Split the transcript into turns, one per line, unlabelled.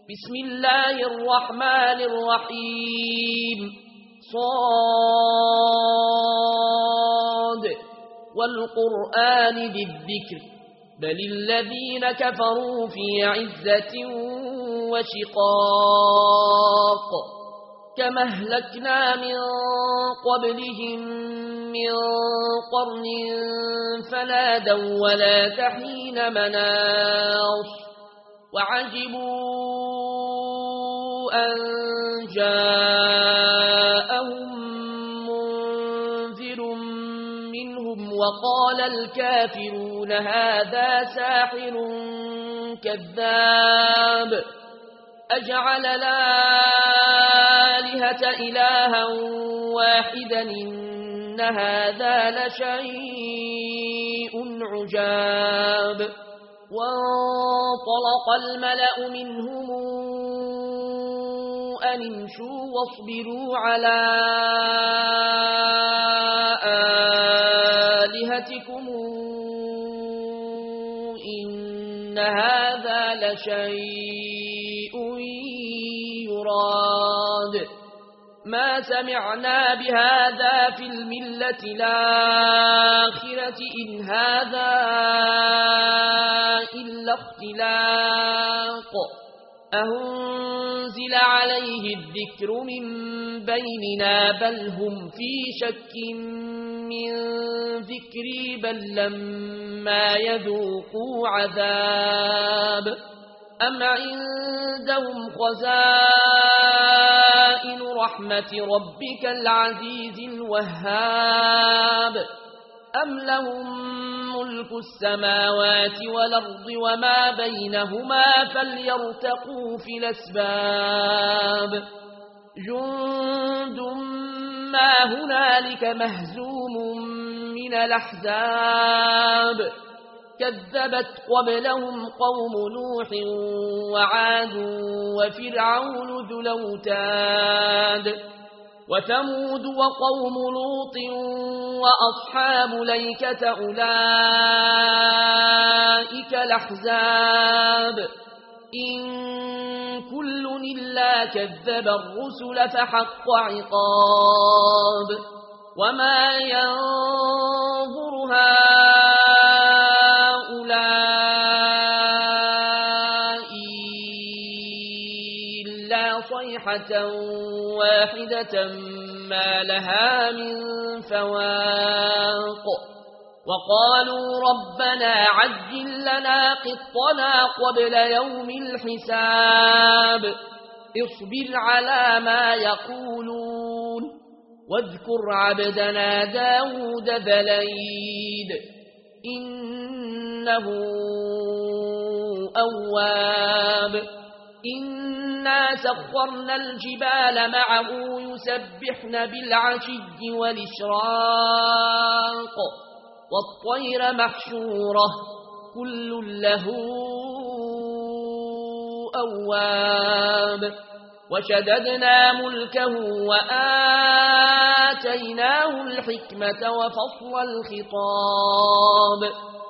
بسم الله الرحمن الرحيم صاد والقرآن ذي الذكر بل الذين كفروا في عزة وشقاق كما أهلكنا من قبلهم من قرن فنادوا ولا تحين مناص وعجبوا أن جاءهم منذر منهم وقال الكافرون هذا ساحر كذاب أجعل الآلهة إلها واحدا إن هذا لشيء عجاب وانطلق الملأ منهم أن امشوا واصبروا على آلهتكم إن هذا لشيء يراد ما سمعنا بهذا في الملة الآخرة إن هذا إلا اختلاق أنزل عليه الذكر من بيننا بل هم في شك من ذكري بل لما يذوقوا عذاب أم عندهم خزائن رحمة ربك العزيز الوهاب أم لهم ملك السماوات والأرض وما بينهما فليرتقوا في الأسباب جند ما هنالك مهزوم من الأحزاب كذبت قبلهم قوم نوح وعاد وفرعون ذو الأوتاد وثمود وقوم لوط وأصحاب الأيكة أولئك الأحزاب إن كل إلا كذب الرسل فحق عقاب وما ينظر هؤلاء إلا صيحة واحدة ما لها من فواق وقالوا ربنا عجل لنا قطنا قبل يوم الحساب اصبر على ما يقولون واذكر عبدنا داود ذا الأيد إنه أواب إنا سخرنا الجبال معه يسبحن بالعشي والإشراق والطير محشورة كل له أواب وشددنا ملكه وآتيناه الحكمة وفصل الخطاب